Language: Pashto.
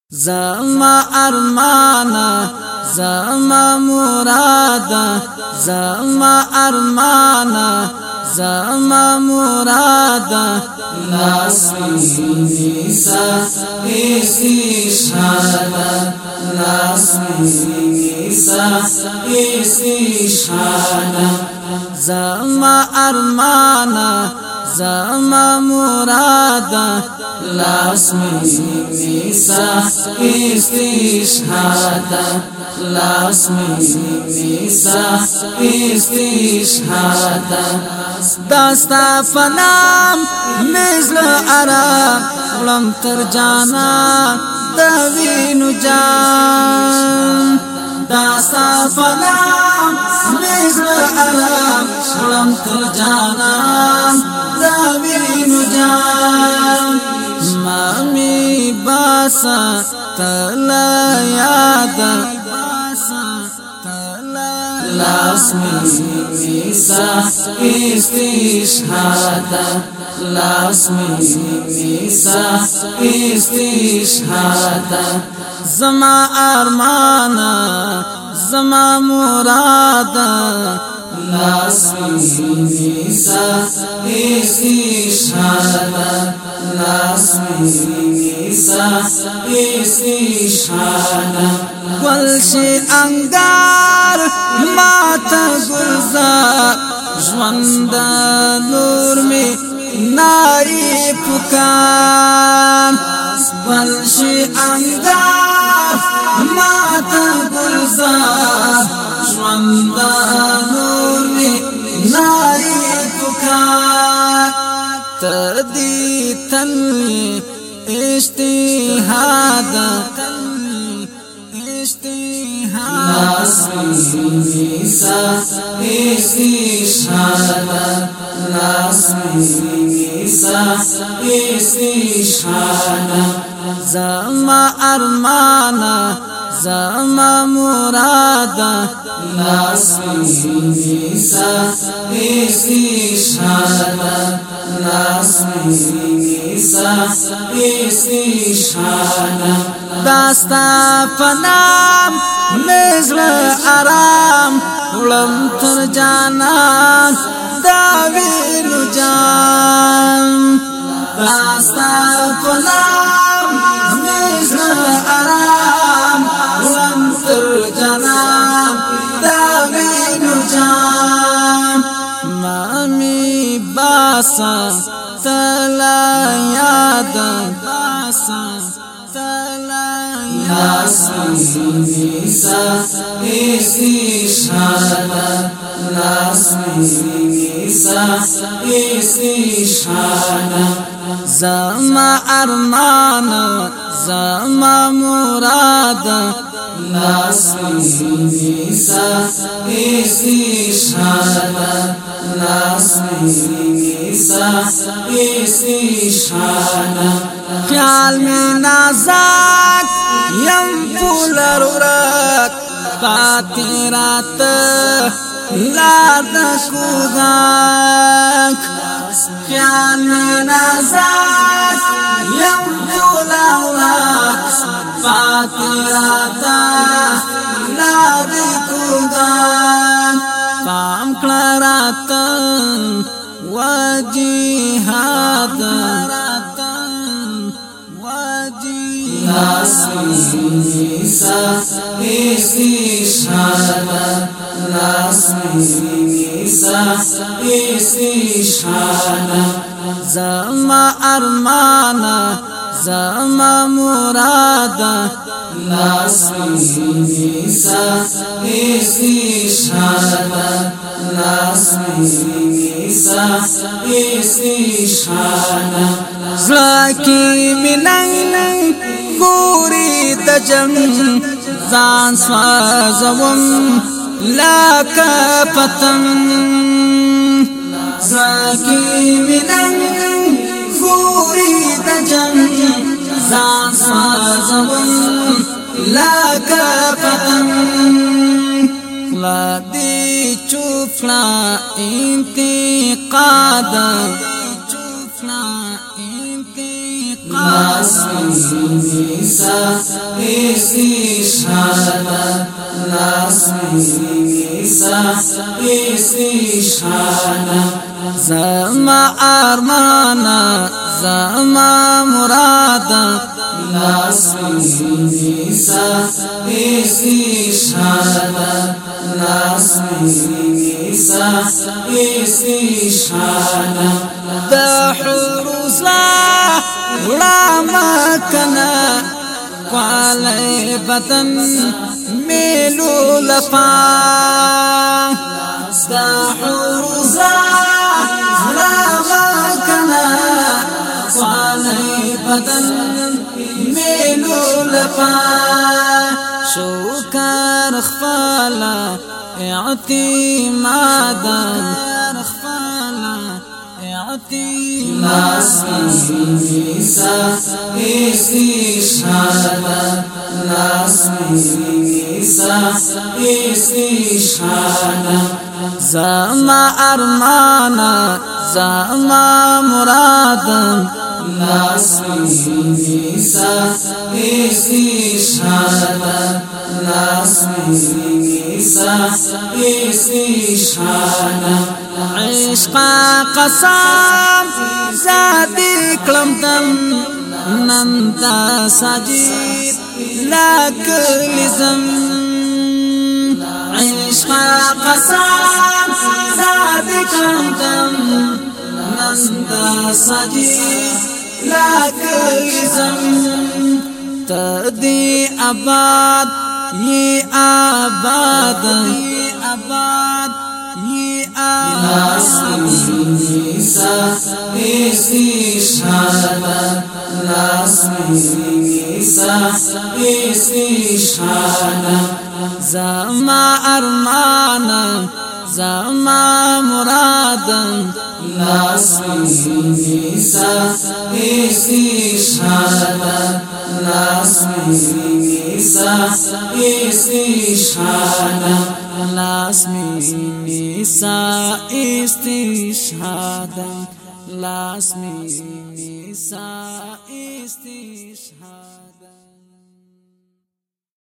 زما ارمانا زما مرادا زما ارمانا زما مرادا لاس نیسا استشهادا لاس نیسا استشهادا زما ارمانا زما مرادا لاس نیسا استشهادا لاس نیسا استشهادا داستا فنام مثل عرب ولم ترجانا دوینو جان داستا فنام مثل عرب ولم ترجانا دوینو جان مامی باسا تلا یادا لاس نیسا استشهادا لاس نیسا استشهادا زما ارمانا زما مرادا لاس نیسا استشهادا لاس نیسا استشهادا گلشی انگار ماتا گلزار ژوند نور می ناری پکار گلشی انگار ماتا گلزار ژوند نور می ناری پکار تردی تنوی اجتهادا لاس نیسا استشهادا لاس نیسا استشهادا زما ارمانا زما مرادا لاس نیسا استشهادا لاس نیسا استشهادا داستا فنام مثل آرام ولم ترجانا دوینو جان داستا فنام مثل آرام ولم ترجانا دوینو جان مامی باسا تلا یادا باسا لاس نیسا استشهادا لاس نیسا استشهادا زما ارمانا زما مرادا لاس نیسا استشهادا لاس نیسا استشهادا خیال میں نازک یم پولر ورک پاتی رات لاد کودک خیال میں نازک یم پولر ورک پاتی رات لاد کودک پام کلرات وجیهاد لاس نیسا استشهادا لاس نیسا استشهادا زما ارمانا زما مرادا لاس نیسا استشهادا لاس نیسا استشهادا زکی مننگ گوری دجم زان سوازوم لاکا پتنگ زکی مننگ گوری دجم زان سوازوم لاکا پتنگ لا دی چوفلا انتقادا لاس نيسا استشهاد لاس نيسا استشهاد زما ارمانا زما مرادا لاس نيسا استشهاد لاس نيسا استشهاد دا حروز لا ولا مكنا قالي بدن ميلو لفا دا حروز لا ولا مكنا قالي بدن ميلو لفا شوكر خفالا اعتمادا لاس نيسا استشهاد لاس نيسا استشهاد زما ارمانا زما مرادا لاس نيسا استشهاد لاس نيسا استشهاد عشق قسم زادي کلم دم ننتا ساجد لك لزم عشق قسم زادي کلم دم ننتا ساجد لك لزم تدي آباد یہ آباد لاس نيسا استشهاد لاس نيسا استشهاد زما ارمانا زما مرادا لاس نيسا استشهاد لاس نيسا استشهاد لاس نيسا استشهاد لاس نيسا استشهاد